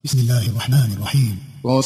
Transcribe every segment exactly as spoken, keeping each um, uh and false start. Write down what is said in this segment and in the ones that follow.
بسم الله الرحمن الرحيم.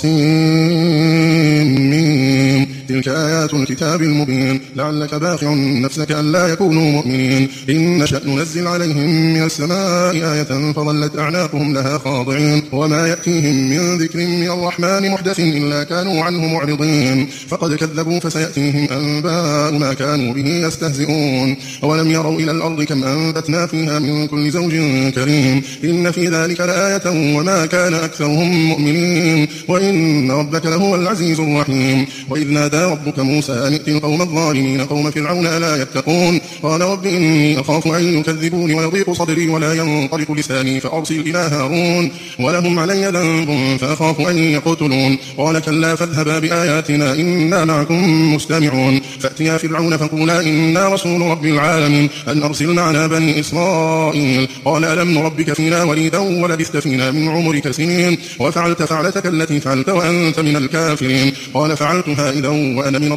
وَسِيمٍ تلك آيات الكتاب المبين لعلك باخع نفسك ألا يكونوا مؤمنين إن نشأ ننزل عليهم من السماء آية فظلت أعناقهم لها خاضعين وما يأتيهم من ذكر من الرحمن محدث إلا كانوا عنه معرضين فقد كذبوا فسيأتيهم أنباء ما كانوا به يستهزئون ولم يروا إلى الأرض كم أنبتنا فيها من كل زوج كريم إن في ذلك لآية وما كان أكثرهم مؤمنين وإن ربك لهو العزيز الرحيم. وإذ نادى ربك موسى أن ائت القوم الظالمين قوم فرعون ألا يتقون قال رب إني أخاف أن يكذبوني ويضيق صدري ولا ينطلق لساني فأرسل إلى هارون ولهم علي ذنب فأخاف أن يقتلون قال كلا فاذهبا بآياتنا إنا معكم مستمعون فأتيا فرعون فقولا إنا رسول رب العالمين أن أرسل معنا بني إسرائيل قال ألم نربك فينا وليدا ولبثت فينا من عمرك سنين وفعلت فعلتك التي فعلت وأنت من الكافرين قال فعلتها إذا وأنا من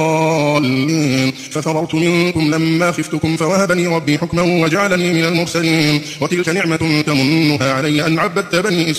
الضالين ففررت منكم لما خفتكم فوهب لي ربي حكما وجعلني من المرسلين وتلك نعمة تمنها علي أن عبدت بني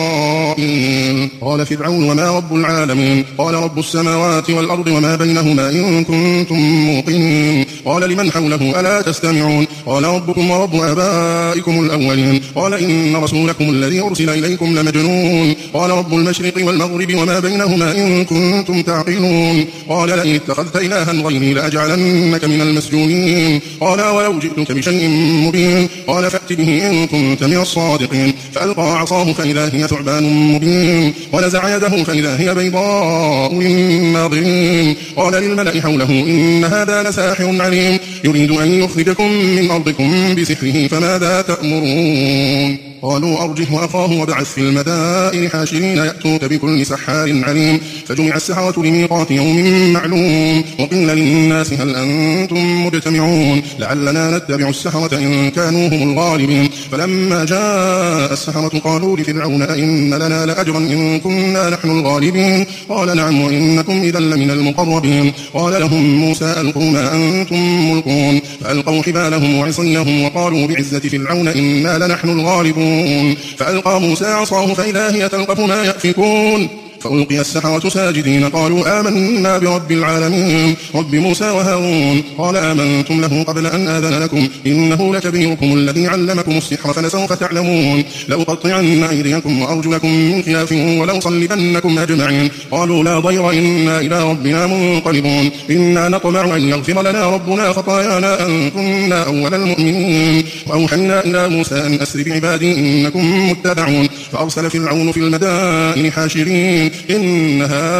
إسرائيل قال فرعون وما رب العالمين قال رب السماوات والأرض وما بينهما إن كنتم موقنين قال لمن حوله ألا تستمعون قال ربكم ورب آبائكم الأولين قال إن رسولكم الذي أرسل إليكم لمجنون قال رب المشرق والمغرب وما بينهما إن كنتم تعقلون قال لئن اتخذت إلها غيري لأجعلنك من المسجونين قال ولو جئتك بشيء مبين قال فأت به إن كنت من الصادقين فألقى عصاه فإذا هي ثعبان مبين ونزع يده فإذا هي بيضاء للناظرين قال للملأ حوله إن هذا لساحر عليم يريد أن يخرجكم من أرضكم بسحره فماذا تأمرون قالوا أرجه وأخاه وابعث في المدائن حاشرين يأتوك بكل سحار عليم فجمع السحرة لميقات يوم معلوم وقيل للناس هل أنتم مجتمعون لعلنا نتبع السحرة إن كانوا هم الغالبين فلما جاء السحرة قالوا لفرعون أئن لنا لأجرا إن كنا نحن الغالبين قال نعم وإنكم إذا لمن المقربين قال لهم موسى ألقوا ما أنتم ملقون فألقوا حبالهم وعصيهم وقالوا بعزة فرعون إنا لنحن الغالبون فألقى موسى عصاه فإذا هي تلقف ما يأفكون فألقي السحرة ساجدين قالوا آمنا برب العالمين رب موسى وهارون قال آمنتم له قبل أن آذن لكم إنه لكبيركم الذي علمكم السحر فلسوف تعلمون لأقطعن أيديكم وأرجلكم من خلاف ولأصلبنكم أجمعين قالوا لا ضير إنا إلى ربنا منقلبون إنا نطمع أن يغفر لنا ربنا خطايانا أن كنا أول المؤمنين وأوحينا إلى موسى أن أسر بعبادي إنكم متبعون فأرسل فرعون في المدائن حاشرين إن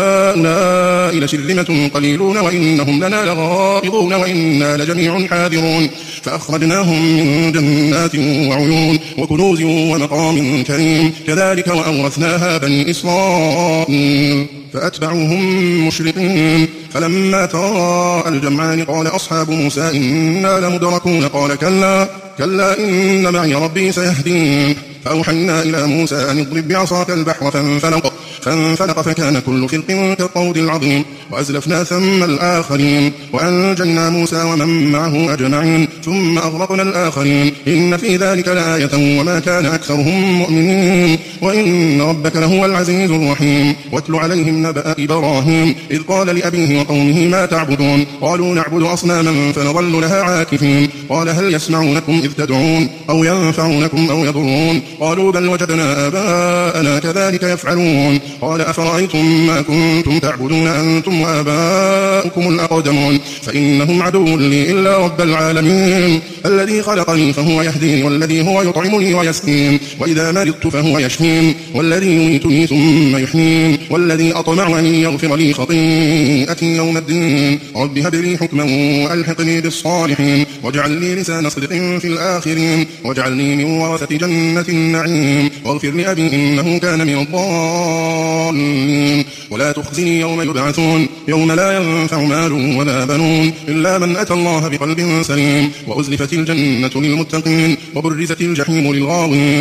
هؤلاء لشرذمة قليلون وإنهم لنا لغائظون وإنا لجميع حاذرون فأخرجناهم من جنات وعيون وكنوز ومقام كريم كذلك وأورثناها بني إسرائيل فأتبعوهم مشرقين فلما تراءى الجمعان قال أصحاب موسى إنا لمدركون قال كلا كلا إن معي ربي سيهدين فأوحينا إلى موسى أن اضرب بعصاك البحر فانفلق فانفلق فكان كل فرق كالطود العظيم وأزلفنا ثم الآخرين وأنجينا موسى ومن معه أجمعين ثم أغرقنا الآخرين إن في ذلك لآية وما كان أكثرهم مؤمنين وإن ربك لهو العزيز الرحيم واتل عليهم نبأ إبراهيم إذ قال لأبيه وقومه ما تعبدون قالوا نعبد أصناما فنظل لها عاكفين قال هل يسمعونكم إذ تدعون أو ينفعونكم أو يضرون قالوا بل وجدنا آباءنا كذلك يفعلون قال أفرأيتم ما كنتم تعبدون أنتم وآباؤكم الأقدمون فإنهم عدو لي إلا رب العالمين الذي خلقني فهو يهدين والذي هو يطعمني ويسقين وإذا مرضت فهو يشفين والذي يميتني ثم يحيين والذي أطمع أن يغفر لي خطيئتي يوم الدين رب هب لي حكما وألحقني بالصالحين واجعل لي لسان صدق في الآخرين واجعلني من ورثة جنة النعيم واغفر لأبي إنه كان من الضالين ولا تخزني يوم يبعثون يوم لا ينفع مال ولا بنون إلا من أتى الله بقلب سليم وأزلفت الجنة للمتقين وبرزت الجحيم للغاوين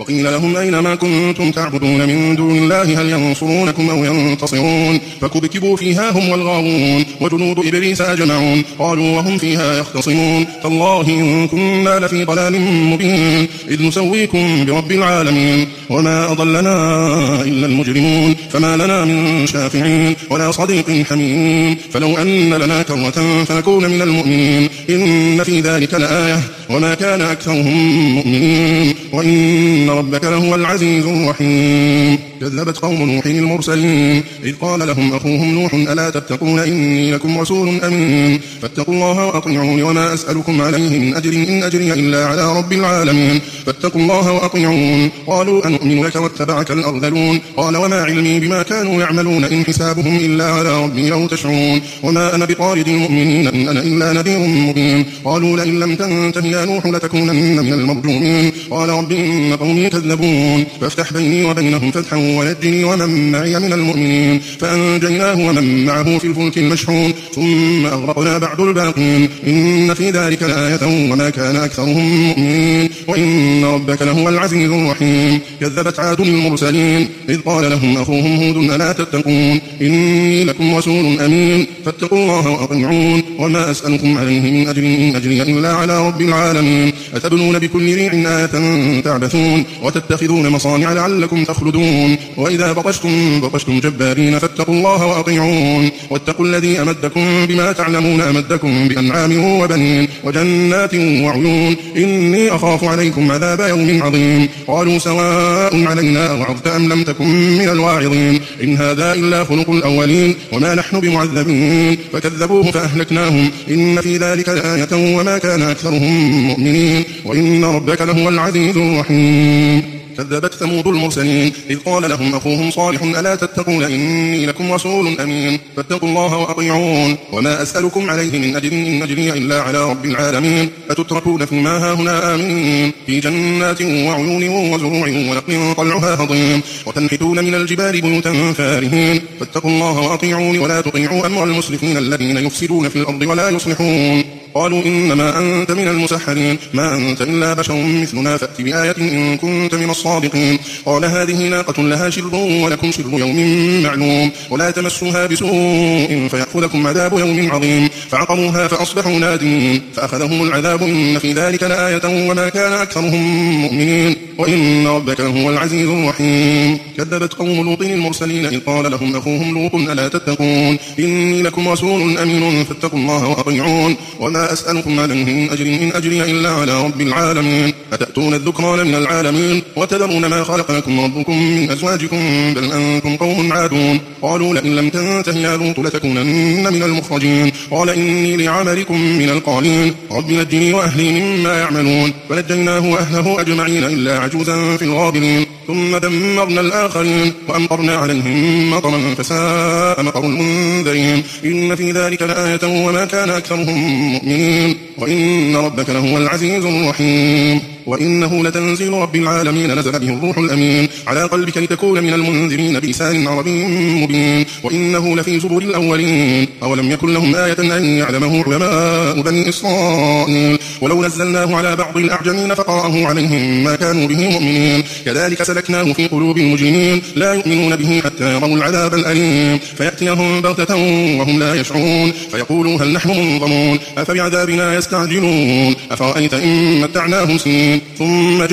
وقيل لهم أين ما كنتم تعبدون من دون الله هل ينصرونكم أو ينتصرون فكبكبوا فيها هم والغاوون وجنود إبليس أجمعون قالوا وهم فيها يختصمون تالله إن كنا لفي ضلال مبين إذ نسويكم برب العالمين وما أضلنا إلا المجرمون فما لنا من شافعين ولا صديق حميم فلو أن لنا كرة فنكون من المؤمنين إن في ذلك لآية وما كان أكثرهم مؤمنين وإن ربك لهو العزيز الرحيم كذبت قوم نوح المرسلين إذ قال لهم أخوهم نوح ألا تتقون إني لكم رسول أمين فاتقوا الله وأطيعون وما أسألكم عليه من أجر إن أجري إلا على رب العالمين فاتقوا الله وأطيعون قالوا أنؤمن لك واتبعك الأرذلون قال وما علمي بما كانوا يعملون إن حسابهم إلا على ربي لو تشعرون وما أنا بطارد المؤمنين إن أنا إلا نذير مبين قالوا لئن لم تنته يا نوح لتكونن من المرجومين قال رب إن قومي كذبون فافتح بيني وبينهم فتحا ونجني ومن معي من المؤمنين فأنجيناه ومن معه في الفلك المشحون ثم أغرقنا بعد الباقين إن في ذلك لآية وما كان أكثرهم مؤمنين وإن ربك لهو العزيز الرحيم كذبت عاد المرسلين إذ قال لهم أخوهم هود ألا تتقون إني لكم رسول أمين فاتقوا الله وأطيعون وما أسألكم عليه من أجر إن أجري إلا على رب العالمين أتبنون بكل ريع آية تعبثون وتتخذون مصانع لعلكم تخلدون وإذا بطشتم بطشتم جبارين فاتقوا الله وأطيعون واتقوا الذي أمدكم بما تعلمون أمدكم بأنعام وبنين وجنات وعيون إني أخاف عليكم عذاب يوم عظيم قالوا سواء علينا وعظت أم لم تكن من الواعظين إن هذا إلا خلق الأولين وما نحن بمعذبين فكذبوه فأهلكناهم إن في ذلك لآية وما كان أكثرهم مؤمنين وإن ربك لهو العزيز الرحيم كذبت ثمود المرسلين إذ قال لهم أخوهم صالح ألا تتقون إني لكم رسول أمين فاتقوا الله وأطيعون وما أسألكم عليه من أجر إن أجري إلا على رب العالمين أتتركون فيما هاهنا آمنين في جنات وعيون وزروع ونخل طلعها هضيم وتنحتون من الجبال بيوتا فارهين فاتقوا الله وأطيعون ولا تطيعوا أمر المسرفين الذين يفسدون في الأرض ولا يصلحون قالوا إنما أنت من المسحرين ما أنت إلا بشر مثلنا فأت بآية إن كنت من الصادقين قال هذه ناقة لها شرب ولكم شرب يوم معلوم ولا تمسوها بسوء فيأخذكم عذاب يوم عظيم فعقروها فأصبحوا نادمين فأخذهم العذاب إن في ذلك لآية وما كان أكثرهم مؤمنين وإن ربك هو العزيز الرحيم كذبت قوم لوط المرسلين إذ قال لهم أخوهم لوط ألا تتقون إني لكم رسول أمين فاتقوا الله وأطيعون وما أسألكم عليه من أجر إن أجري إلا على رب العالمين أتأتون الذكران من العالمين وتذرون ما خلق لكم ربكم من أزواجكم بل أنتم قوم عادون قالوا لئن لم تنته يا لوط لتكونن من المخرجين قال إني لعملكم من القالين رب نجني وأهلي مما يعملون فنجيناه وأهله أجمعين إلا عجوزا في الغابرين ثم دمرنا الآخرين وأمطرنا عليهم مطرا فساء مطر المنذرين إن في ذلك لآية وما كان أكثرهم مؤمنين وإن ربك لهو العزيز الرحيم وإنه لتنزيل رب العالمين نزل به الروح الأمين على قلبك لتكون من المنذرين بلسان عربي مبين وإنه لفي زبر الأولين أولم يكن لهم آية أن يعلمه علماء بني إسرائيل ولو نزلناه على بعض الأعجمين فقرأه عليهم ما كانوا به مؤمنين كذلك سلكناه في قلوب المجرمين لا يؤمنون به حتى يروا العذاب الأليم فيأتيهم بغتة وهم لا يشعرون فيقولوا هل نحن منظرون أفبعذابنا يستعجلون أفرأيت إن متعناهم سنين ثم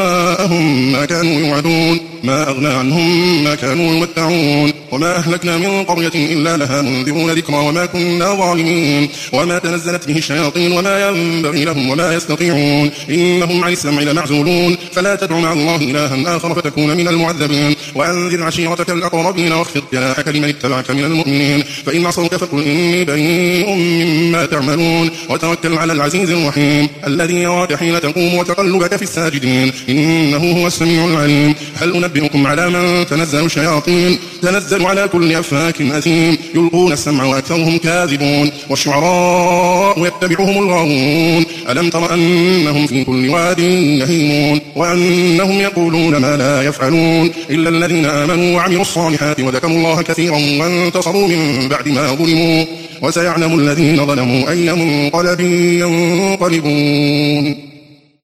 جاءهم ما كانوا يوعدون ما أغنى عنهم ما كانوا يمتعون وما أهلكنا من قرية إلا لها منذرون ذكرى وما كنا ظالمين وما تنزلت به الشياطين وما ينبغي لهم وما يستطيعون إنهم عن السمع لمعزولون فلا تدع مع الله إلها آخر فتكون من المعذبين وأنذر عشيرتك الأقربين واخفض جناحك لمن اتبعك من المؤمنين فإن عصوك فقل إني بريء مما تعملون وتوكل على العزيز الرحيم الذي يراك حين تقوم وتقلبك في الساجدين إنه هو السميع العليم هل أنبئكم على من تنزل الشياطين تنزل على كل أفاك أثيم يلقون السمع وأكثرهم كاذبون والشعراء يتبعهم الغاوون ألم تر أنهم في كل واد يهيمون وأنهم يقولون ما لا يفعلون إلا الذين آمنوا وعملوا الصالحات وذكروا الله كثيرا وانتصروا من بعد ما ظلموا وسيعلم الذين ظلموا أي منقلب ينقلبون.